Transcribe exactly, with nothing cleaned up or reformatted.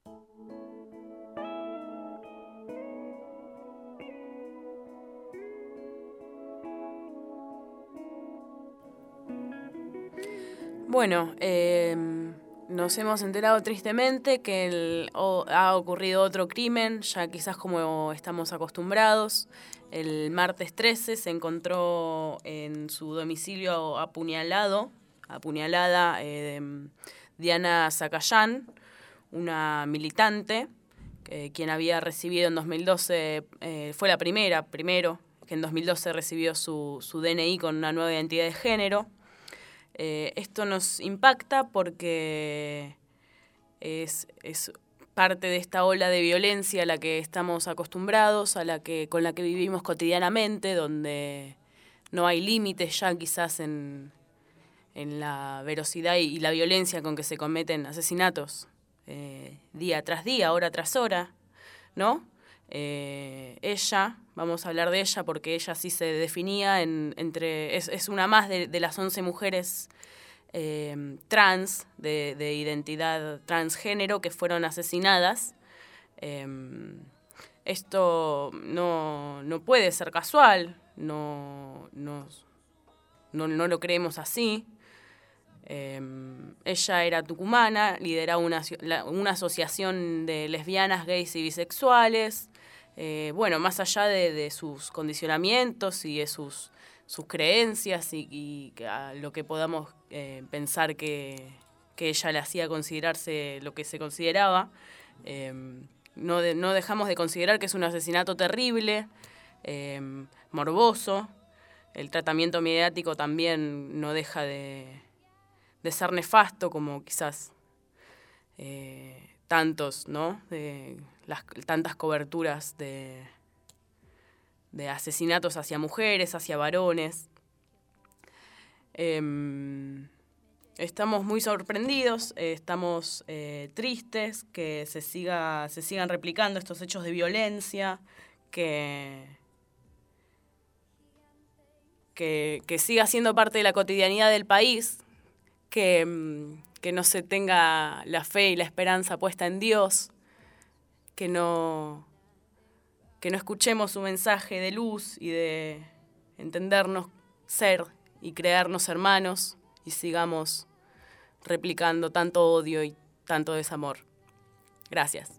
Bueno, eh, nos hemos enterado tristemente que el, o, ha ocurrido otro crimen, ya quizás como estamos acostumbrados. El martes trece se encontró en su domicilio apuñalado, apuñalada eh, Diana Zacayán, una militante, eh, quien había recibido en dos mil doce, eh, fue la primera, primero, que en dos mil doce recibió su, su D N I con una nueva identidad de género. Eh, esto nos impacta porque es, es parte de esta ola de violencia a la que estamos acostumbrados, a la que, con la que vivimos cotidianamente, donde no hay límites ya quizás en, en la velocidad y, y la violencia con que se cometen asesinatos eh, día tras día, hora tras hora, ¿no? Eh, ella, vamos a hablar de ella porque ella sí se definía en, entre, es, es una más de, de las once mujeres eh, trans, de, de identidad transgénero, que fueron asesinadas. Eh, esto no, no puede ser casual, no, no, no, no lo creemos así. Eh, ella era tucumana, lideraba una, una asociación de lesbianas, gays y bisexuales. Eh, bueno, más allá de, de sus condicionamientos y de sus, sus creencias y, y a lo que podamos eh, pensar que, que ella le hacía considerarse lo que se consideraba, eh, no, de, no dejamos de considerar que es un asesinato terrible, eh, morboso. El tratamiento mediático también no deja de, de ser nefasto, como quizás eh, tantos, ¿no? De las tantas coberturas de, de asesinatos hacia mujeres, hacia varones. Eh, estamos muy sorprendidos, eh, estamos eh, tristes que se siga, se sigan replicando estos hechos de violencia, que, que, que siga siendo parte de la cotidianidad del país, que, que no se tenga la fe y la esperanza puesta en Dios, que no, que no escuchemos su mensaje de luz y de entendernos ser y crearnos hermanos y sigamos replicando tanto odio y tanto desamor. Gracias.